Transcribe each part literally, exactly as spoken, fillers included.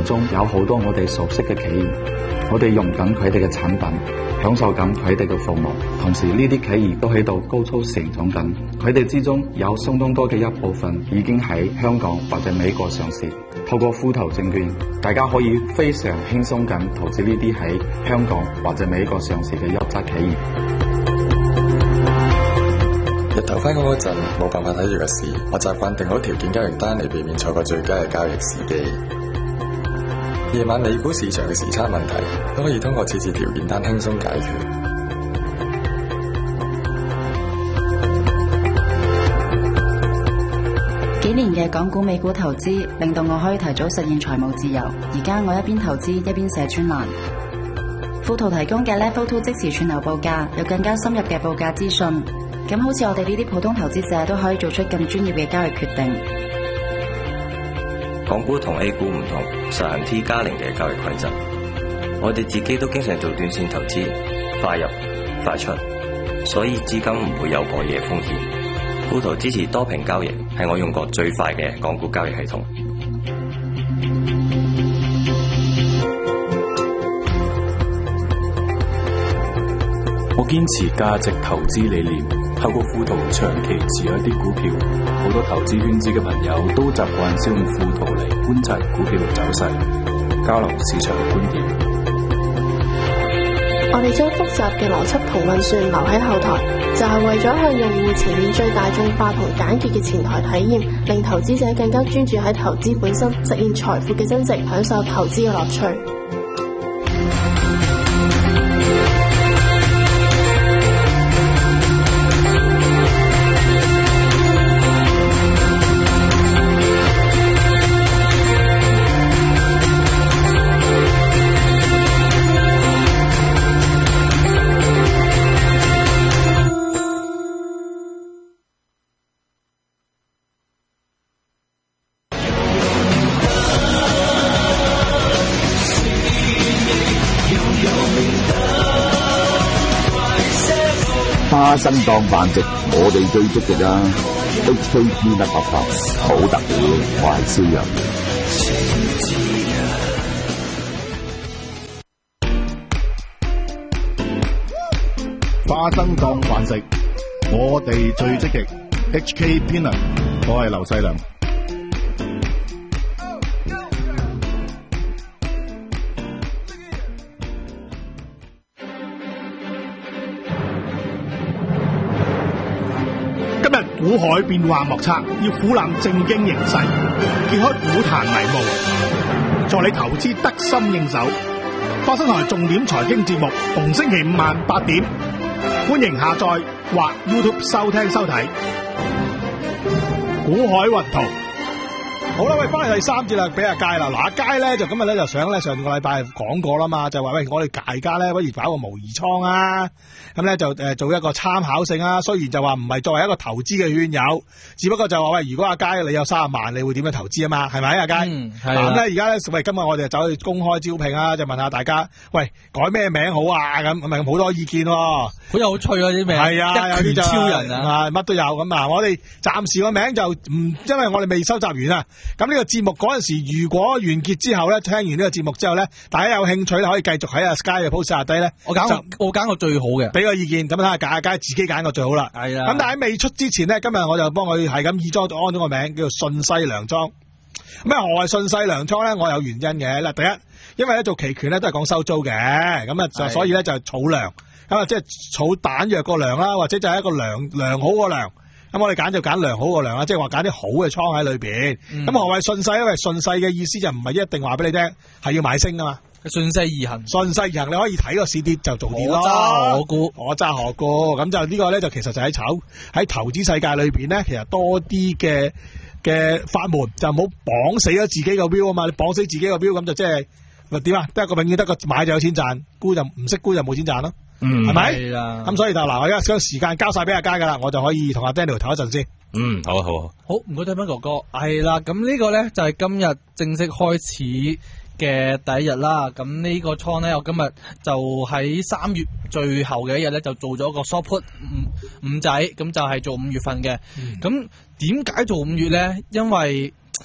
中有好多我哋熟悉嘅企業，我哋用緊佢哋嘅產品，享受緊佢哋嘅服務，同時呢啲企業都喺度高速成長緊，佢哋之中有相當多嘅一部分已經喺香港或者美國上市。透過富途證券，大家可以非常輕鬆咁投資呢啲喺香港或者美國上市嘅優質企業。 日頭返工嗰陣冇辦法睇住個市，我習慣定好條件交易單嚟避免錯過最佳嘅交易時機。夜晚美股市場嘅時差問題都可以通過設置條件單輕鬆解決。 幾年嘅港股美股投資令到我可以提早實現財務自由。而家我一邊投資一邊寫專欄。富途提供嘅 Level Two 即時串流報價，有更加深入嘅報價資訊。咁好似我哋呢啲普通投資者都可以做出更專業嘅交易決定。 港股同 A 股唔同，實行 T 加零嘅交易規則。我哋自己都經常做短線投資，快入快出，所以資金唔會有過夜風險。富途支持多屏交易，係我用過最快嘅港股交易系統。 我堅持價值投資理念，透過富途長期持有一啲股票。好多投資圈子嘅朋友都習慣使用富途嚟觀察股票嘅走勢，交流市場嘅觀點。 我哋將複雜嘅邏輯同運算留喺後台，就係為咗向用戶呈現最大眾化同簡潔嘅前台體驗，令投資者更加專注喺投資本身，實現財富嘅增值，享受投資嘅樂趣。 花生當飯食，我哋最積極啊 ！H K P 得合合，好特別，我係蕭陽。 花生當飯食，我哋最積極。H K Pinner， 我係劉世良。今日股海變幻莫測，要俯瞰政經形勢，揭開股壇迷霧，助你投資得心應手。花生台重點財經節目，逢星期五晚八點，歡迎下載或 YouTube 收聽收睇。股海雲圖。好啦，喂，翻嚟第三節啦，俾阿佳啦。嗱，阿佳咧就今日咧就想咧上個禮拜講過啦嘛，就話喂，我哋大家咧不如搞個模擬倉啊，咁咧就誒做一個參考性啊。雖然就話唔係作為一個投資嘅圈友，只不過就話喂，如果阿佳你有三十萬，你會點樣投資啊嘛？係咪阿佳？嗯，係。咁咧而家咧喂，今日我哋就走去公開招聘啊，就問下大家，喂，改咩名好啊？咁咁咪好多意見喎，好有趣啊啲名。係啊，有啲就超人啊，乜都有咁啊。我哋暫時個名就唔，因為我哋未收集完啊。咁呢個節目嗰陣時，如果完結之後咧，聽完呢個節目之後咧，大家有興趣咧，可以繼續喺阿 Sky 嘅 post 下低咧，我揀我揀個最好嘅，俾個意見，咁睇下揀，梗係自己揀個最好啦。係啊。咁但係喺未出之前咧，今日我就幫佢係咁以裝安咗個名，叫做順勢糧倉。咁啊，何謂順勢糧倉咧？我有原因嘅。嗱，第一，因為咧做期權咧都係講收租嘅，咁啊就所以咧就係儲糧，咁啊即係儲彈藥個糧啦，或者就係一個良良好個糧。咁我哋揀就揀良好個糧啦，即係話揀啲好嘅倉喺裏邊。咁、嗯、何謂順勢？因為順勢嘅意思就唔係一定話俾你聽係要買升噶嘛，順勢而行。順勢而行，你可以睇個市跌就做跌咯。我揸我估，我揸我估。咁就呢個咧就其實就喺炒喺投資世界裏邊咧，其實多啲嘅嘅法門就唔好綁死咗自己個標啊嘛。你綁死自己個標咁就即係咪點啊？得一個永遠得個買就有錢賺，沽就唔識沽就冇錢賺咯。嗯，係咪？係啦。咁所以就嗱，我而家將時間交晒俾阿佳噶啦，我就可以同阿 Daniel 唞一陣先。嗯，好啊，好啊。好，唔該，聽翻哥哥。係啦，咁呢個咧就係今日正式開始嘅第一日啦。咁呢個倉咧，我今日就喺三月最後嘅一日咧，就做咗個 short put 五五仔，咁就係做五月份嘅。咁點解做五月咧？因為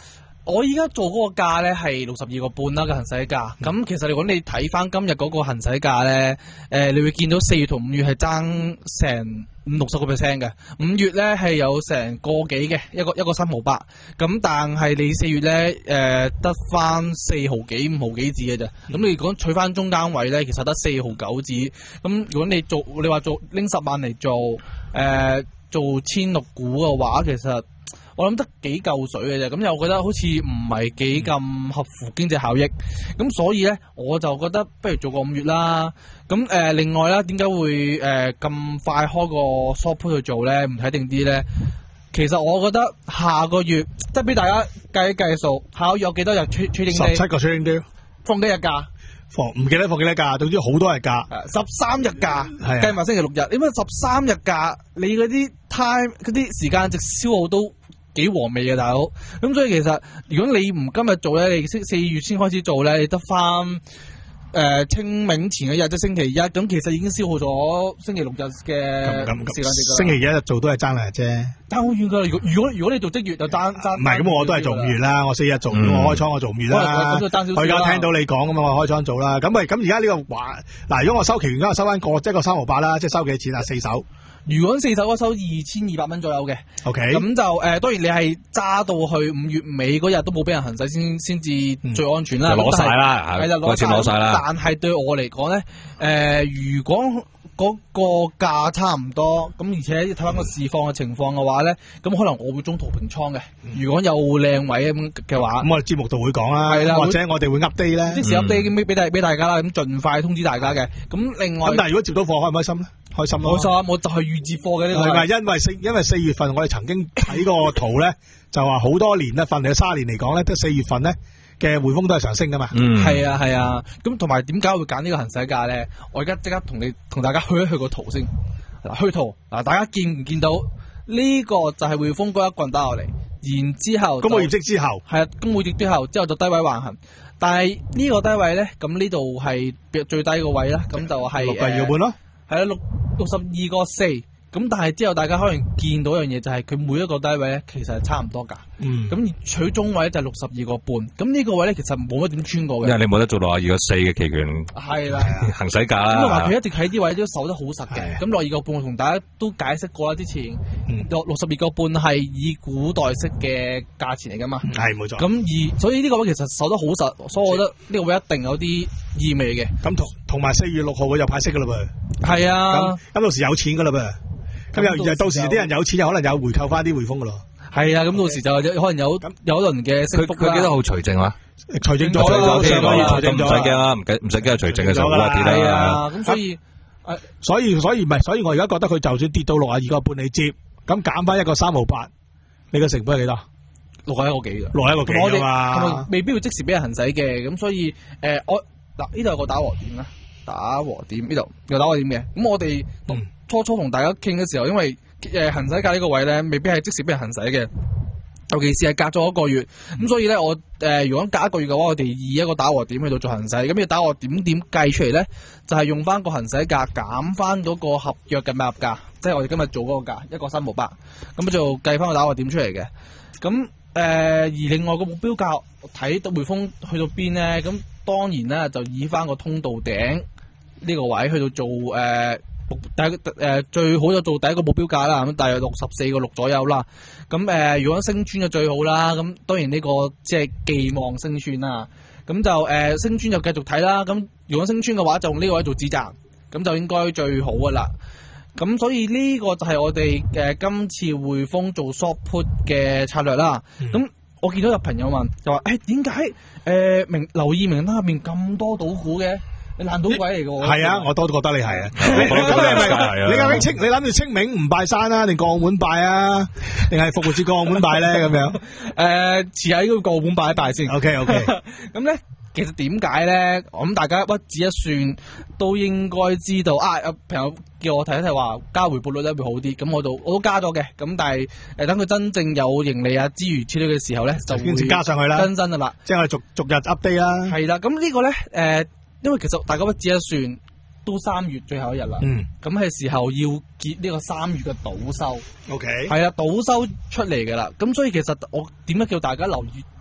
我依家做嗰個價咧係六十二個半啦嘅行使價，咁、嗯、其實如果你睇翻今日嗰個行使價咧，誒、呃，你會見到四月同五月係爭成五六十個 percent 嘅，五月咧係有成個幾嘅一個一個三毫八，咁但係你四月咧誒得翻四毫幾五毫幾字嘅啫，咁、嗯、你講取翻中間位咧，其實得四毫九字，咁如果你做你話做拎十萬嚟做誒、呃、做千六股嘅話，其實我諗得幾嚿水嘅啫，咁又覺得好似唔係幾咁合乎經濟效益，咁所以咧我就覺得不如做個五月啦。咁誒、呃，另外啦，點解會誒咁、呃、快開個 short put 去做咧？唔睇定啲咧？其實我覺得下個月即係俾大家計一計數，下個月有幾多日 trading day？ 十七個 trading day， 放幾日假？ 放唔記得放幾多假，總之好多日假。 十三日假，計埋星期六日。點解十三日假？你嗰啲 time 嗰啲時間值消耗都幾和味嘅大佬，咁所以其實如果你唔今日做咧，你四四月先開始做咧，你得翻誒清明前一日即係星期一，咁其實已經消耗咗星期六日嘅時間值。 星期一日做都係爭兩日啫， 爭好遠噶。如果如果如果你做即月就爭爭唔係，咁我都係做五月啦。我四日做，嗯、我開倉我做五月啦。我而家聽到你講咁嘛，我開倉做啦。咁喂，咁而家呢個話嗱，如果我收期完，而家我收翻個即係個三毫八啦，即係收幾錢啊？四手。 如果四手嗰收二千二百蚊左右嘅 ，OK， 咁就誒、呃，當然你係揸到去五月尾嗰日都冇俾人行使先先至最安全啦， 攞晒啦， 係就攞錢攞晒啦。 但係對我嚟講咧，誒、呃，如果嗰個價差唔多，咁而且睇翻個市況嘅情況嘅話咧，咁可能我會中途平倉嘅。如果有靚位咁嘅話， 咁我哋節目度會講啦，係啦，或者我哋會 update 咧， 即時 update 俾俾大俾大家啦，咁盡快通知大家嘅。咁另外， 咁但係如果接到貨開唔開心咧？開心咯， 開心，我就係預接貨嘅呢個。 係咪？因為四因為四月份我哋曾經睇個圖咧，就話好多年咧，份嚟卅年嚟講咧，得四月份咧嘅匯豐都係上升噶嘛。 嗯，係啊係啊。咁同埋點解會揀呢個行使價咧？我而家即刻同你同大家去一去個圖先。嗱，去圖嗱，大家見唔見到呢個就係匯豐嗰一棍打落嚟，然之後公布業績之後， 係啊，公布業績之後之後就低位橫行。但係呢個低位咧，咁呢度係最低個位啦，咁就係六個二個半咯。 係啦，六六十二個四，咁但係之後大家可能見到一樣嘢，就係佢每一個低位咧，其實係差唔多價。嗯。咁取中位咧就係六十二個半，咁呢個位咧其實冇乜點穿過嘅。 因為你冇得做六十二個四嘅期權。 係啦。 行使價啦。 咁同埋佢一直喺啲位都守得好實嘅。咁六十二個半我同大家都解釋過啦，之前六六十二個半係以古代式嘅價錢嚟噶嘛。 係冇錯。 咁而所以呢個位其實守得好實，所以我覺得呢個位一定有啲意味嘅。 咁同同埋四月六號佢又派息噶啦噃。 係啊， 咁咁到時有錢噶啦噃，咁又到時啲人有錢，又可能有回購翻啲匯豐噶咯。 係啊，咁到時就可能有有一輪嘅升幅啦。 佢幾多號除淨話？ 除淨咗啦， 除淨咗，咁唔使驚啦，唔計唔使驚，除淨嘅時候啦， 係啊，咁所以誒， 所以所以唔係，所以我而家覺得佢就算跌到六啊二個半你接，咁減翻一個三毫八，你嘅成本係幾多？ 六啊一個幾嘅， 六啊一個幾啊嘛， 同埋未必會即時俾人行使嘅，咁所以誒，我嗱呢度有個打和點啦。打和點呢度又打和點嘅，咁我哋初初同大家傾嘅時候，因為誒、呃、行使價呢個位咧，未必係即時俾人行使嘅，尤其是係隔咗一個月，咁、嗯、所以咧我誒、呃、如果隔一個月嘅話，我哋以一個打和點去到做行使，咁要打和點點計出嚟咧，就係、是、用翻個行使價減翻嗰個合約嘅買入價，即係我哋今日做嗰個價一個三毫八，咁就計翻個打和點出嚟嘅，咁誒、呃、而另外個目標價睇到匯豐去到邊咧，咁當然咧就以翻個通道頂。呢個位去到做誒、呃、第一誒、呃、最好就做第一個目標價啦，咁大約六十四個六左右啦。咁誒、呃、如果升穿就最好啦。咁當然呢個即係寄望升穿啦。咁就誒、呃、升穿就繼續睇啦。咁如果升穿嘅話，就用呢個位做止賺，咁就應該最好噶啦。咁所以呢個就係我哋誒、呃、今次匯豐做 short put 嘅策略啦。咁、嗯、我見到有朋友問就話：誒點解誒名留意名單入面咁多賭股嘅？你爛賭鬼嚟嘅喎，係啊，我都覺得你係啊。你你究竟清你諗住清明唔拜山啊，定過澳門拜啊，定係復活節過澳門拜咧咁樣？ 誒，遲喺個過澳門拜一拜先。 OK OK。 咁咧，其實點解咧？我諗大家屈指一算都應該知道啊。有朋友叫我睇一睇話加回報率咧會好啲，咁我就我都加咗嘅。咁但係誒，等佢真正有盈利啊之餘之類嘅時候咧，就會加上去啦， 更新噶啦。 即係我哋逐逐日 update 啦。 係啦，咁呢個咧誒。因為其實大家屈指一算，都三月最後一日啦。嗯，咁係時候要結呢個三月嘅賭收。 O K， 係啊，賭收出嚟嘅啦。咁所以其實我點解叫大家留意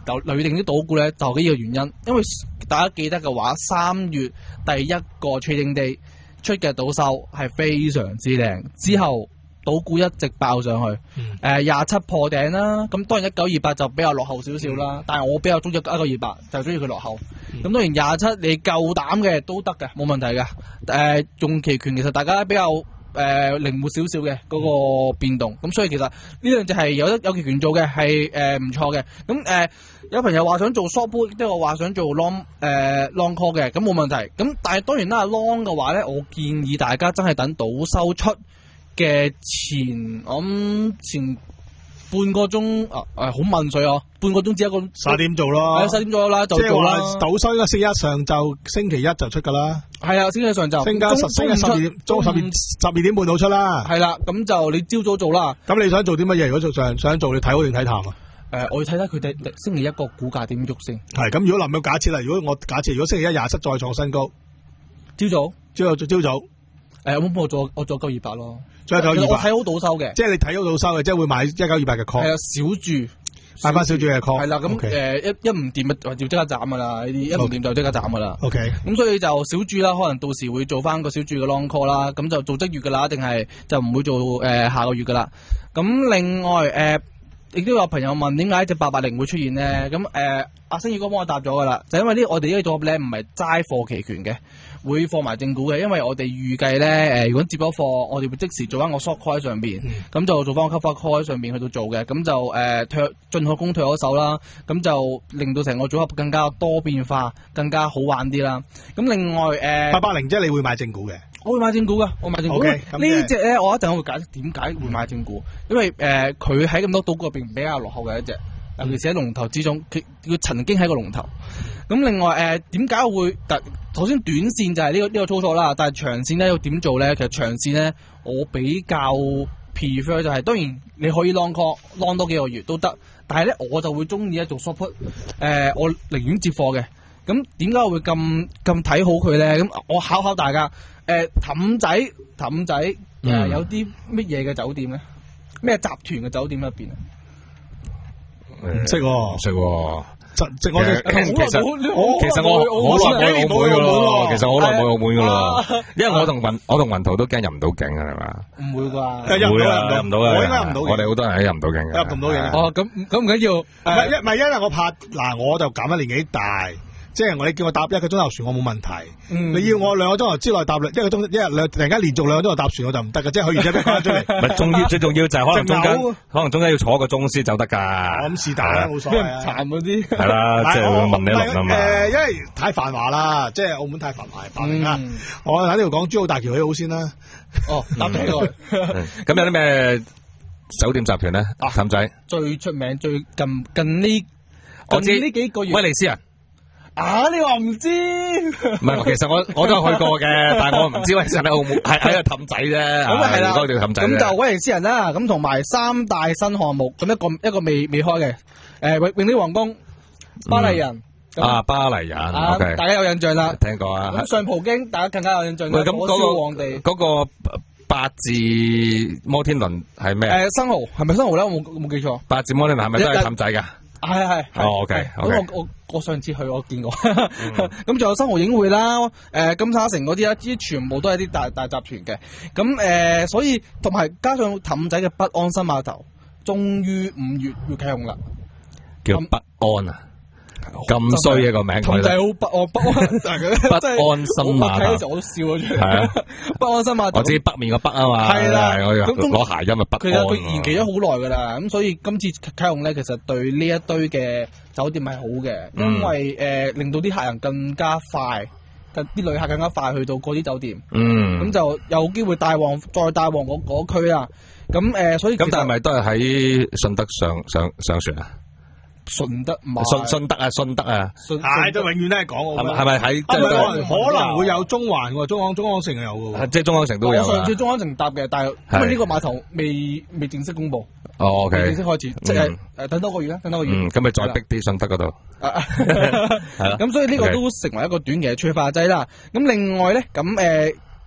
留留定啲賭股咧，就係呢個原因。因為大家記得嘅話，三月第一個 trading day 出嘅賭收係非常之靚，之後賭股一直爆上去，誒廿七破頂啦。咁當然一九二八就比較落後少少啦，嗯、但係我比較中意一九二八，就中意佢落後。咁、嗯、當然廿七你夠膽嘅都得嘅，冇問題嘅。誒、呃、用期權其實大家比較誒、呃、靈活少少嘅嗰個變動，咁所以其實呢兩隻係有得有期權做嘅，係誒唔錯嘅。咁誒、呃、有朋友話想做 short put， 即係我話想做 long 誒、呃、long call 嘅，咁冇問題。咁但係當然啦 ，long 嘅話咧，我建議大家真係等賭收出嘅前，我諗前半個鐘啊，誒好問水啊，半個鐘至一個十點做咯， 係十點咗啦，就做啦。 賭收應該星期一上晝，星期一就出噶啦。係啊， 星期一上晝， 星期十星期十二點，中十二十二點半到出啦。 係啦，咁就你朝早做啦。 咁你想做啲乜嘢？如果做想想做，你睇好定睇淡啊？ 誒、呃，我要睇睇佢哋星期一個股價點喐先。係咁，如果林有假設啦，如果我假設如果星期一廿七再創新高， 朝早， 朝早朝早，誒、 呃，咁我做我做九二八咯。 再九二八， 我睇好賭收嘅， 即係你睇好賭收嘅，即係會買一九二八嘅 call。 係啊，小注買翻小注嘅 call。 係啦，咁誒一一唔掂啊，就即刻斬噶啦，呢啲一唔掂就即刻斬噶啦。 OK。咁所以就小注啦，可能到時會做翻個小注嘅 long call 啦，咁就做即月噶啦，定係就唔會做誒、呃、下個月噶啦。咁另外誒，亦、呃、都有朋友問點解隻八八零會出現咧？咁誒，阿星宇哥幫我答咗噶啦，就因為呢，我哋呢個組合咧唔係齋貨期權嘅。會放埋正股嘅，因為我哋預計咧，誒、呃，如果接咗貨，我哋會即時做翻個 short call 喺上邊，咁、嗯、就做翻個 cover call 喺上邊去到做嘅，咁就誒退進可攻退可守啦，咁就令到成個組合更加多變化，更加好玩啲啦。咁另外誒， 八八零即係你會買正股嘅， 我會買正股噶，我買正股。Okay, 呢隻咧，我一陣我會解釋點解會買正股，因為誒佢喺咁多賭股入邊比較落後嘅一隻，尤其是喺龍頭之中，佢佢曾經喺個龍頭。咁另外誒點解會特頭先短線就係呢、呢個呢、呢個操作啦，但係長線咧要點做咧？其實長線咧我比較 prefer 就係、是、當然你可以 long call long 多幾個月都得，但係咧我就會中意咧做 short put， 誒、呃、我寧願接貨嘅。咁點解我會咁咁睇好佢咧？咁我考考大家誒氹仔氹仔誒、呃、有啲乜嘢嘅酒店咧？咩集團嘅酒店入邊啊？ 唔識喎， 唔識喎。 即即我哋其實我其實我好耐冇澳門噶咯，其實我好耐冇澳門噶咯，因為我同雲我同雲圖都驚入唔到境啊，係嘛？ 唔會啩？ 唔會啊，入唔到啊！ 我應該入唔到。 我哋好多人都入唔到境嘅， 入唔到境。 哦，咁咁唔緊要。 唔係一唔係因為我怕嗱，我就減咗年紀大。即係我你叫我搭一個鐘頭船，我冇問題。嗯、你要我兩個鐘頭之內搭一個鐘一日兩突然間連續兩個鐘頭搭船，我就唔得㗎。即係佢而家逼翻出嚟。唔係重要，最重要就係可能中間，可能中間要坐一個鐘先走得㗎。咁是但啦，冇所謂啊。殘嗰啲係啦，即係會問你一輪啊嘛。誒，因為太繁華啦，即係澳門太繁華繁榮啦。我喺呢度講珠澳大橋起好先啦。哦，搭起來。 咁有啲咩酒店集團咧？氹仔最出名最近近呢近呢幾個月。 威尼斯人。 啊！你話唔知？ 唔係，其實我我都有去過嘅，但係我唔知威尼斯人喺澳門係喺個氹仔啫。咁啊係啦，嗰條氹仔。 咁就威尼斯人啦，咁同埋三大新項目，咁一個一個未未開嘅，誒永永利皇宮、巴黎人。 啊，巴黎人。OK， 大家有印象啦。 聽過啊。 咁上葡京，大家更加有印象。 喂，咁嗰個皇帝嗰個八字摩天輪係咩？ 誒，生蠔係咪生蠔咧？我冇冇記錯。 八字摩天輪係咪都係氹仔㗎？ 係係係， 哦 OK， 咁我我我上次去我見過，咁仲有生蠔影匯啦，誒金沙城嗰啲啦，呢啲全部都係啲大大集團嘅，咁誒所以同埋加上氹仔嘅北安新碼頭，終於五月要啟用啦， 叫北安啊。咁衰嘅個名， 氹仔好北安北安， 北安新碼頭。 睇嗰時我都笑咗出嚟。係啊，北安新碼頭。 我知北面個北啊嘛。係啦，咁攞諧音咪北安。 其實佢延期咗好耐噶啦，咁所以今次啟用咧，其實對呢一堆嘅酒店係好嘅，因為誒令到啲客人更加快，啲旅客更加快去到嗰啲酒店。嗯。咁就有機會帶旺，再帶旺嗰嗰區啊。咁誒，所以咁但係咪都係喺順德上上上船啊？ 順德唔係順順德啊，順德啊， 係都永遠都係講， 係咪喺？ 可能可能會有中環喎，中港中港城有嘅， 即係中港城都有。 我上次中港城搭嘅，但係因為呢個碼頭未未正式公布。 哦，OK， 正式開始，即係誒等多個月啦，等多個月。 嗯，咁咪再逼啲順德嗰度。 係啦。咁所以呢個都成為一個短期嘅催化劑啦。咁另外咧，咁誒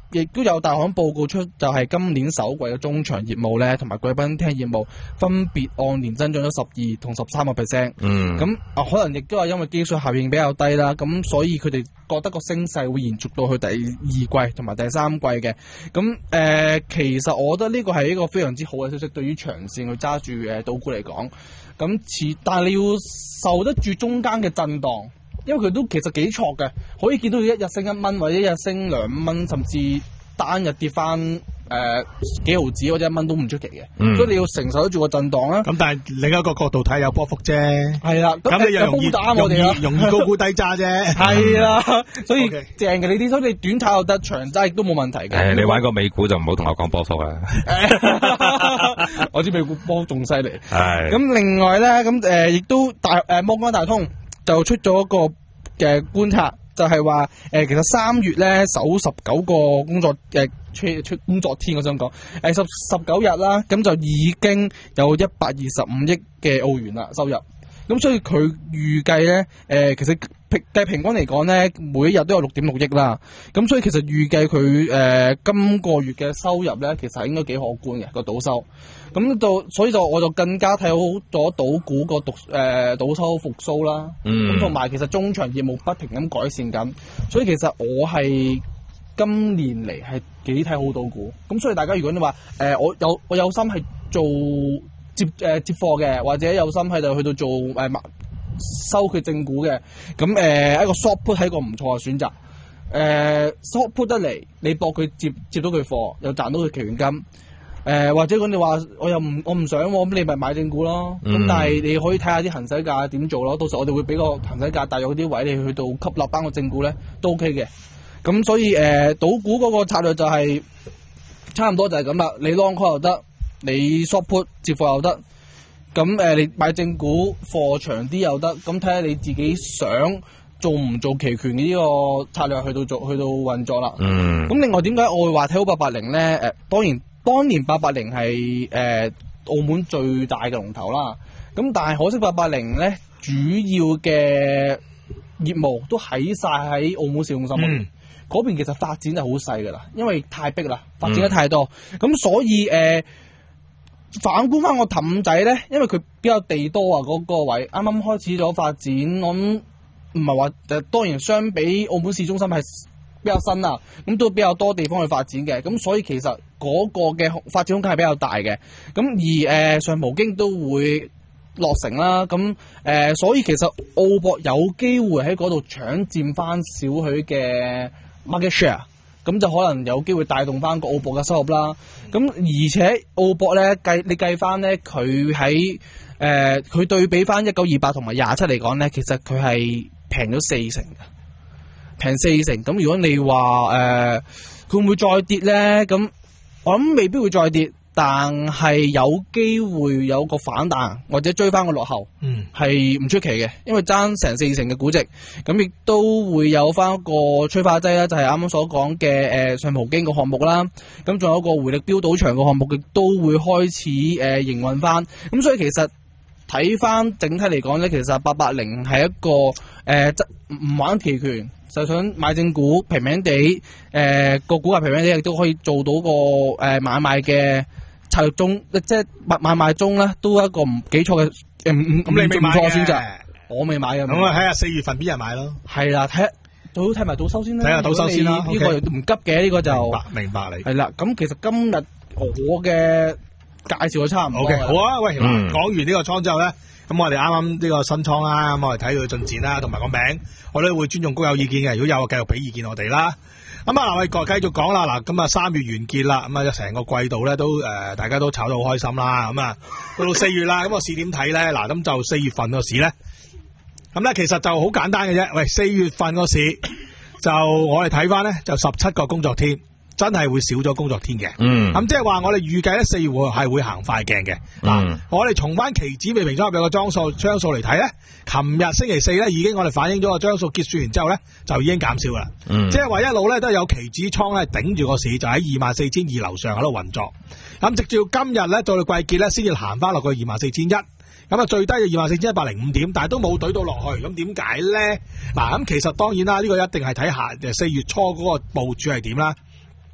亦都有大行報告出，就係今年首季嘅中場業務咧，同埋貴賓廳業務分別按年增長咗十二同十三個 percent。嗯，咁啊，可能亦都係因為基數效應比較低啦，咁所以佢哋覺得個升勢會延續到去第二季同埋第三季嘅。咁誒、呃，其實我覺得呢個係一個非常之好嘅消息，對於長線去揸住誒賭股嚟講。咁似，但係你要受得住中間嘅震盪。因為佢都其實幾錯嘅，可以見到佢一日升一蚊，或者一日升兩蚊，甚至單日跌翻誒、呃、幾毫子或者一蚊都唔出奇嘅。嗯、所以你要承受得住個震盪啦。咁但係另一個角度睇有波幅啫。係啦，咁你又容易打我哋啦，容易高估低揸啫。係啦，所以正嘅呢啲，所以你短炒又得，長揸亦都冇問題嘅。 誒，你玩個美股就唔好同我講波幅啦。 我知美股波仲犀利。係。咁另外咧，咁誒亦都大誒摩根大通就出咗一個嘅觀察，就係話誒，其實三月咧首十九個工作誒出出工作天，我想講誒十十九日啦，咁就已經有一百二十五億嘅澳元啦收入。咁所以佢預計咧誒，其實平計平均嚟講咧，每一日都有六點六億啦。咁所以其實預計佢誒今個月嘅收入咧，其實係應該幾可觀嘅個賭收。咁到所以就我就更加睇好咗賭股個賭誒賭收復甦啦。咁同埋其實中場業務不停咁改善緊，所以其實我係今年嚟係幾睇好賭股。咁所以大家如果你話誒、呃、我有我有心係做接誒、呃、接貨嘅，或者有心喺度去到做誒、呃、收佢正股嘅，咁誒、呃、一個 short put 係一個唔錯嘅選擇。誒、呃、short put 得嚟，你博佢接接到佢貨，又賺到佢期權金。誒、呃、或者講你話我又唔我唔想喎，咁你咪買正股咯。咁、嗯、但係你可以睇下啲行使價點做咯。到時我哋會俾個行使價大約啲位你去到吸納翻個正股咧，都 OK 嘅。咁所以誒賭、呃、股嗰個策略就係、是、差唔多就係咁啦。你 long call 又得，你 short put 接貨又得。咁誒、呃、你買正股貨長啲又得。咁睇下你自己想做唔做期權嘅呢個策略去到做去到運作啦。嗯。咁另外點解我會話睇好八八零咧？誒、呃、當然。當年八八零係誒澳門最大嘅龍頭啦，咁但係可惜八八零咧主要嘅業務都喺晒喺澳門市中心嗰邊，其實發展就好細噶啦，因為太逼啦，發展得太多，咁、嗯、所以誒、呃、反觀翻個氹仔咧，因為佢比較地多啊，嗰、嗰個位啱啱開始咗發展，我諗唔係話誒，當然相比澳門市中心係比較新啊，咁都比較多地方去發展嘅，咁所以其實嗰個嘅發展空間係比較大嘅，咁而誒、呃、上葡京都會落成啦，咁誒、呃、所以其實澳博有機會喺嗰度搶佔翻少許嘅 market share， 咁就可能有機會帶動翻個澳博嘅收入啦。咁而且澳博咧計你計翻咧，佢喺誒佢對比翻一九二八同埋廿七嚟講咧，其實佢係平咗四成嘅。平四成，咁如果你話誒，佢、呃、會唔會再跌咧？咁我諗未必會再跌，但係有機會有個反彈或者追翻個落後，嗯，係唔出奇嘅，因為爭成四成嘅估值，咁亦都會有翻一個催化劑啦，就係啱啱所講嘅誒上葡京個項目啦，咁仲有一個回力標賭場個項目，亦都會開始誒、呃、營運翻，咁所以其實睇翻整體嚟講咧，其實八八零係一個誒唔、呃、玩期權。就想買正股平平地，誒、呃、個股價平平地，亦都可以做到個誒、呃、買賣嘅策略中，即係買買賣中咧，都一個唔幾錯嘅誒唔唔咁你未買嘅選擇。我未買嘅。咁啊，睇下四月份邊日買咯。係啦，睇最好睇埋賭收先啦。睇下賭收先啦。呢、okay. 個唔急嘅，呢、這個就明白明白你。係啦，咁其實今日我嘅介紹就差唔多。O、okay, K， 好啊，喂，講、嗯、完呢個倉之後咧。咁我哋啱啱呢個新倉啦，咁我哋睇佢進展啦，同埋個名，我都會尊重高友意見嘅。如果有，繼續俾意見我哋啦。咁啊，嗱，我哋繼續講啦。嗱，咁啊，三月完結啦，咁啊，成個季度咧都誒、呃，大家都炒得好開心啦。咁啊，到到四月啦，咁個市點睇咧？嗱，咁就四月份個市咧，咁咧其實就好簡單嘅啫。喂，四月份個市就我哋睇翻咧，就十七個工作天。真係會少咗工作天嘅，嗯，咁即係話我哋預計咧四月係會行快鏡嘅，嗱、嗯，我哋從翻期指未平倉入邊個張數張數嚟睇咧，琴日星期四咧已經我哋反映咗個張數結算完之後咧就已經減少噶啦，嗯，即係話一路咧都有期指倉咧頂住個市，就喺二萬四千二樓上喺度運作，咁直至今日咧到到季結咧先至行翻落去二萬四千一，咁啊最低就二萬四千一百零五點，但係都冇懟到落去，咁點解咧？嗱，咁其實當然啦，呢、這個一定係睇下四月初嗰個部署係點啦。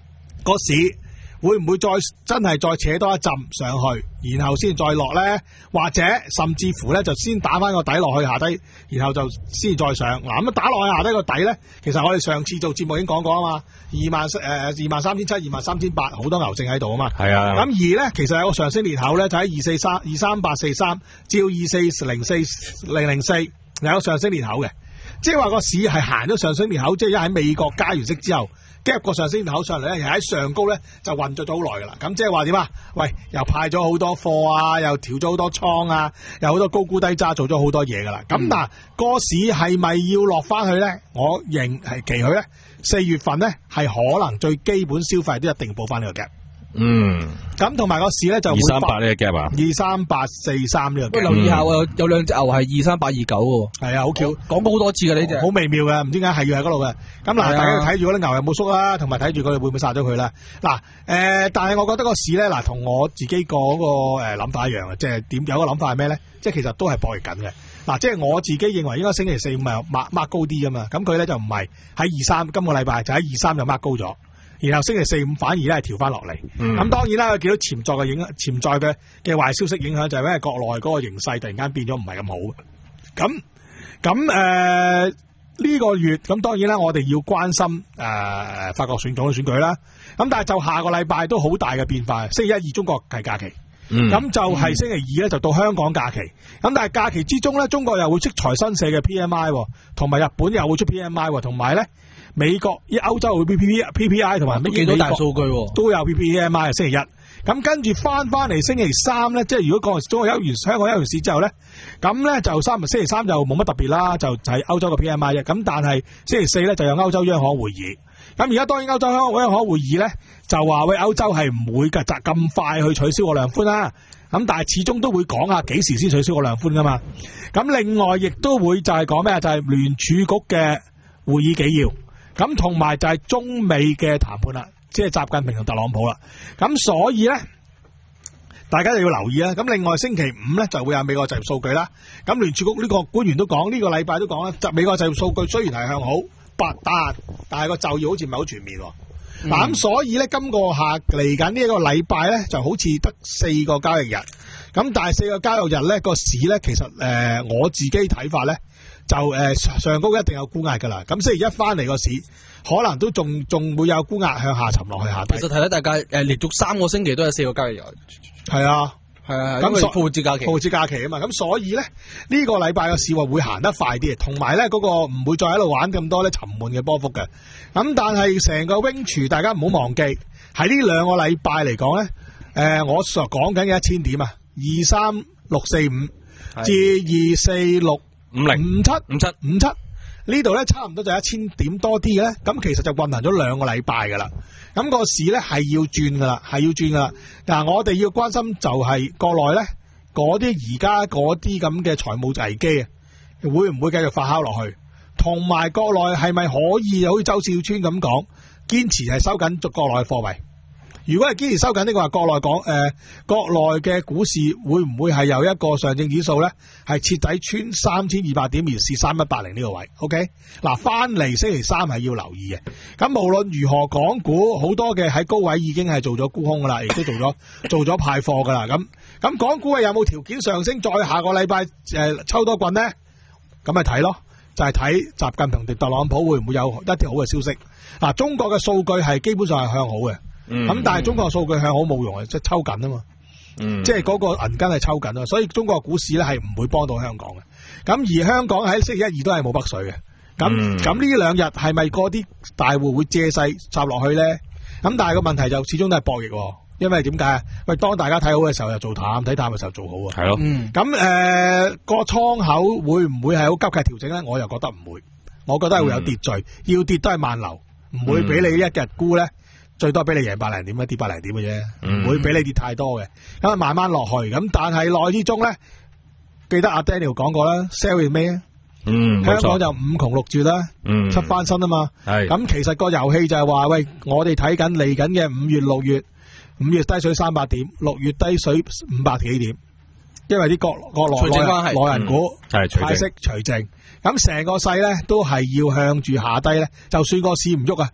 個市會唔會再真係再扯多一浸上去，然後先再落呢？或者甚至乎呢，就先打翻個底落去下低，然後就先再上。嗱咁打落去下低個底呢，其實我哋上次做節目已經講過啊嘛，二萬誒二萬三千七、二萬三千八，好多牛證喺度啊嘛。係啊。咁而呢，其實有個上升裂口呢，就喺二四三二三八四三至二四零四零零四有個上升裂口嘅，即係話個市係行咗上升裂口，即係一喺美國加完息之後。夾個上升裂口上嚟咧，又喺上高咧就運作咗好耐噶啦。咁即係話點啊？喂，又派咗好多貨啊，又調咗好多倉啊，有好多高估低揸，做咗好多嘢噶啦。咁、嗯、但係個市係咪要落翻去咧？我認係期許咧，四月份咧係可能最基本消費都一定補翻呢個夾。嗯，咁同埋個市咧就二三八呢個 gap 啊，二三八四三呢個 gap。留意下喎，有兩隻牛係二三八二九喎。係啊，好巧，講過好多次嘅呢隻，好微妙嘅，唔知點解係要喺嗰度嘅。咁嗱，大家睇住嗰啲牛有冇縮啦，同埋睇住佢哋會唔會殺咗佢啦。嗱，誒，但係我覺得個市咧，嗱，同我自己個嗰個誒諗法一樣嘅，即係點有個諗法係咩咧？即係其實都係博弈緊嘅。嗱，即係我自己認為應該星期四五係 mark mark 高啲噶嘛，咁佢咧就唔係喺二三，今個禮拜就喺二三就 mark 高咗。然後星期四五反而咧係調翻落嚟，咁、嗯、當然啦，佢見到潛在嘅影潛在嘅嘅壞消息影響就係因為國內嗰個形勢突然間變咗唔係咁好，咁咁誒呢個月咁當然啦，我哋要關心誒、呃、法國選總統選舉啦，咁但係就下個禮拜都好大嘅變化，星期一二中國係假期，咁、嗯、就係星期二咧就到香港假期，咁但係假期之中咧，中國又會出財新社嘅 P M I， 同埋日本又會出 P M I， 同埋咧。美國、依歐洲會 P P P P I 同埋咩幾多大數據都有 P P M I 星期一，咁跟住翻翻嚟星期三咧，即係如果講中國休完香港休完市之後咧，咁咧就三星期三就冇乜特別啦，就就係歐洲嘅 P M I 啫。咁但係星期四咧就有歐洲央行會議，咁而家當然歐洲央央行會議咧就話喂歐洲係唔會嘅就咁快去取消個量寬啦，咁但係始終都會講下幾時先取消個量寬噶嘛。咁另外亦都會就係講咩啊？就係聯儲局嘅會議紀要。咁同埋就係中美嘅談判啦，即係習近平同特朗普啦。咁所以咧，大家就要留意啦。咁另外星期五咧就會有美國就業數據啦。咁聯儲局呢個官員都講，呢、這個禮拜都講啦。就美國就業數據雖然係向好，但但係個就業好似唔係好全面。嗱、嗯，咁所以咧，今個下嚟緊呢一個禮拜咧，就好似得四個交易日。咁但係四個交易日咧，個市咧其實誒、呃、我自己睇法咧。就誒、呃、上高一定有沽壓㗎啦，咁星期一翻嚟個市可能都仲仲會有沽壓向下沉落去下低。其實睇咧，大家誒連續三個星期都有四個交易日。係啊，係啊，咁復活節假期，復活節假期啊嘛，咁所以咧呢、呢個禮拜嘅市話會行得快啲，同埋咧嗰個唔會再喺度玩咁多咧沉悶嘅波幅嘅。咁但係成個 range 大家唔好忘記喺呢兩個禮拜嚟講咧，誒、呃、我所講緊嘅一千點啊，二三六四五至二四六。五零五七五七五七呢度咧差唔多就一千點多啲嘅咧，咁其實就運行咗兩個禮拜噶啦，咁個市咧係要轉噶啦，係要轉噶啦。嗱，我哋要關心就係國內咧嗰啲而家嗰啲咁嘅財務危機啊，會唔會繼續發酵落去？同埋國內係咪可以好似周小川咁講，堅持係收緊國內嘅貨幣？如果係堅持收緊呢個話，國內講誒、呃，國內嘅股市會唔會係有一個上證指數咧，係徹底穿三千二百點而試三一八零呢個位 ？OK， 嗱，翻嚟星期三係要留意嘅。咁無論如何，港股好多嘅喺高位已經係做咗沽空噶啦，亦都做咗做咗派貨噶啦。咁咁港股係有冇條件上升？再下個禮拜誒抽多棍咧？咁咪睇咯，就係睇習近平同特朗普會唔會有一啲好嘅消息。嗱、啊，中國嘅數據係基本上係向好嘅。咁、嗯、但係中國數據向好冇用啊，即係抽緊啊嘛，嗯、即係嗰個銀根係抽緊啊，所以中國股市咧係唔會幫到香港嘅。咁而香港喺星期一二都係冇北水嘅。咁咁呢兩日係咪嗰啲大戶會借勢插落去咧？咁但係個問題就始終都係博弈，因為點解啊？喂，當大家睇好嘅時候又做淡，睇淡嘅時候做好啊。係咯。咁誒個倉口會唔會係好急劇調整咧？我又覺得唔會，我覺得係會有秩序，嗯、要跌都係慢流，唔會俾你一日沽咧。最多俾你贏百零點，跌百零點嘅啫，唔、嗯、會俾你跌太多嘅。咁啊，慢慢落去。咁但係內之中咧，記得阿 Daniel 講過啦 ，sell in May。嗯，香港就五窮六絕啦，嗯，出翻身啊嘛。係。咁其實個遊戲就係話，喂，我哋睇緊嚟緊嘅五月、六月，五月低水三百點，六月低水五百幾點，因為啲國國內內內人股係派息除淨，咁成個勢咧都係要向住下低咧，就算個市唔喐啊。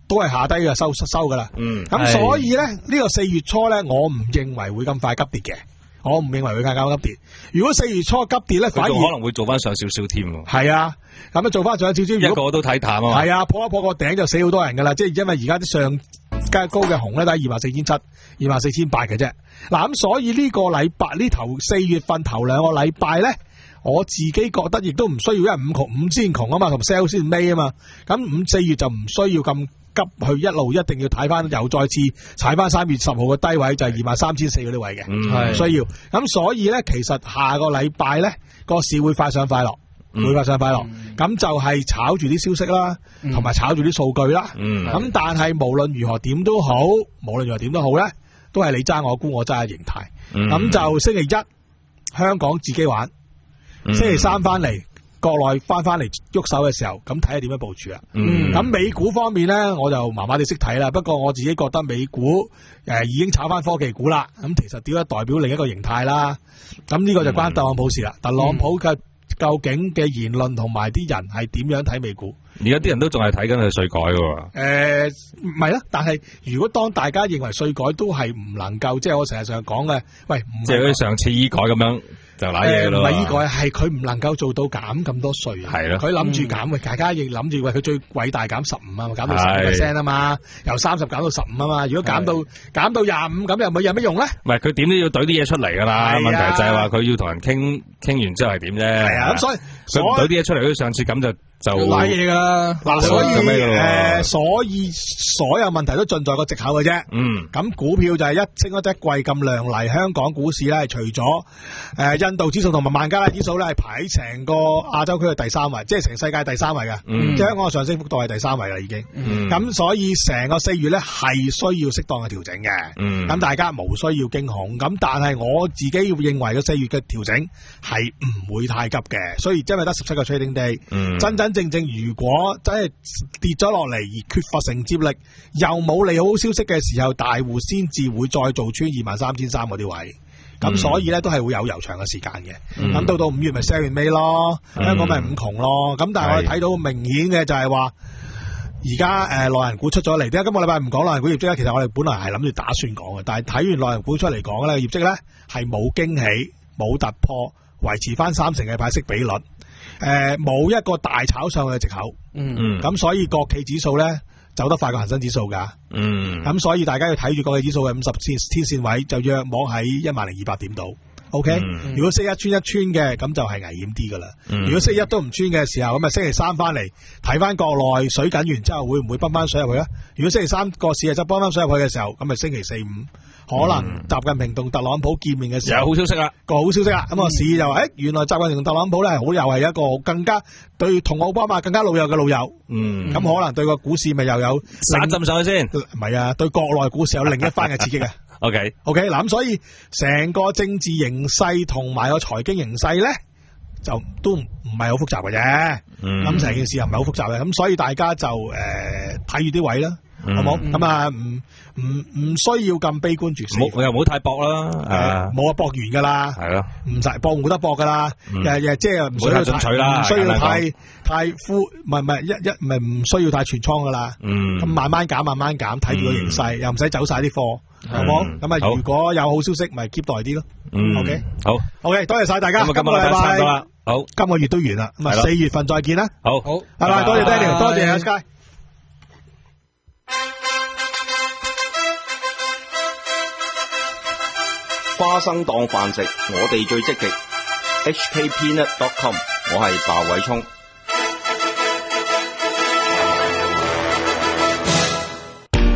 都係下低嘅收收噶啦。 嗯， 咁所以咧呢、這個四月初咧，我唔認為會咁快急跌嘅。我唔認為會更加急跌。如果四月初急跌咧，反而可能會做翻上少少添。 係啊，咁啊做翻上少少。 一個都睇淡啊嘛。 係啊，破一破個頂就死好多人噶啦。即係因為而家啲上加高嘅紅咧都係二萬四千七、二萬四千八嘅啫。嗱咁，所以呢個禮拜呢頭四月份頭兩個禮拜咧，我自己覺得亦都唔需要，因為五窮五先窮啊嘛，同 sell 先尾啊嘛。咁五四月就唔需要咁急去一路，一定要睇翻，又再次踩翻三月十號嘅低位，就係二萬三千四嗰啲位嘅，唔需要。咁所以咧，其實下個禮拜咧個市會快上快落，嗯、會快上快落。咁、嗯、就係炒住啲消息啦，同埋、嗯、炒住啲數據啦。咁、嗯、但係無論如何點都好，無論如何點都好咧，都係你揸我沽，我揸嘅形態。咁、嗯、就星期一香港自己玩，嗯、星期三翻嚟。國內翻翻嚟喐手嘅時候，咁睇下點樣部署啦。咁、嗯、美股方面咧，我就麻麻地識睇啦。不過我自己覺得美股誒、呃、已經炒翻科技股啦。咁其實點解代表另一個形態啦？咁呢個就關特朗普事啦。嗯、特朗普嘅究竟嘅言論同埋啲人係點樣睇美股？ 而家啲人都仲係睇緊佢稅改喎。 誒唔係啦，但係如果當大家認為稅改都係唔能夠，即係我成日上講嘅，喂， 即係好似上次醫改咁樣。就嗱嘢咯，唔係呢個，係佢唔能夠做到減咁多稅。係咯，佢諗住減，大家亦諗住喂佢最偉大減十五啊，減到十五 percent 啊嘛，由三十減到十五啊嘛。如果減到減到廿五咁，又冇有乜用咧？唔係佢點都要懟啲嘢出嚟噶啦。問題就係話佢要同人傾傾完之後係點啫？係啊，咁所以佢唔懟啲嘢出嚟，好似上次咁就就瀨嘢噶啦。嗱，所以誒，所以所有問題都盡在個藉口嘅啫。嗯，咁股票就係一升一隻貴咁亮麗，香港股市咧，除咗誒印度指數同埋孟加拉指數咧係排喺成個亞洲區嘅第三位，即係成世界第三位嘅。嗯、即係香港嘅上升幅度係第三位啦，已經。咁、嗯、所以成個四月咧係需要適當嘅調整嘅。咁、嗯、大家無需要驚恐。咁但係我自己要認為個四月嘅調整係唔會太急嘅。所以因為得十七個 trading day，、嗯、真真正正如果真係跌咗落嚟而缺乏承接力，又冇利好消息嘅時候，大戶先至會再做穿二萬三千三嗰啲位。咁、嗯、所以咧都係會有悠長嘅時間嘅，咁、嗯、到到五月咪 sell 完尾咯，嗯、香港咪五窮咯，咁但係我哋睇到明顯嘅就係話，而家誒內銀股出咗嚟，點解今個禮拜唔講內銀股業績咧？其實我哋本來係諗住打算講嘅，但係睇完內銀股出嚟講咧，業績咧係冇驚喜、冇突破，維持翻三成嘅派息比率，誒、呃、冇一個大炒上去嘅藉口，嗯，咁所以國企指數咧走得快過恒生指數噶，嗯，咁所以大家要睇住國企指數嘅五十天天線位，就約摸喺一萬零二百點度。OK，、嗯、如果星期一穿一穿嘅，咁就係危險啲噶啦。嗯、如果星期一都唔穿嘅時候，咁啊星期三翻嚟睇翻國內水緊完之後，會唔會泵翻水入去啊？如果星期三個市啊就泵翻水入去嘅時候，咁啊星期四五可能習近平同特朗普見面嘅時候，有好消息啦，個好消息啦。咁啊、嗯、市就誒、欸，原來習近平同特朗普咧係好又係一個更加對同奧巴馬更加老友嘅老友。嗯，咁可能對個股市咪又有散浸上去先？唔係啊，對國內股市有另一番嘅刺激啊。OK OK 嗱，咁所以成個政治形勢同埋個財經形勢咧，就都唔係好複雜嘅啫。咁成、嗯、件事又唔係好複雜嘅，咁所以大家就誒睇住啲位啦，嗯、好冇？咁啊唔唔唔需要咁悲觀住先，冇又唔好太搏啦，冇啊搏完噶啦，係咯，唔使搏冇得搏噶啦，誒誒即係唔需要進取啦，唔需要太太敷，唔係唔係一一唔係唔需要太全倉噶啦，咁慢慢減慢慢減，睇住個形勢，又唔使走晒啲貨。好冇？咁啊，如果有好消息，咪 keep 耐啲咯。嗯，OK，好，OK，多謝晒大家。今個禮拜差唔多啦，好，今個月都完啦，咁啊，四月份再見啦。好，好，拜拜，多謝 Daniel，多謝阿 Sky。 花生檔繁殖，我哋最積極。H K Peanut dot com， 我係鮑偉聰。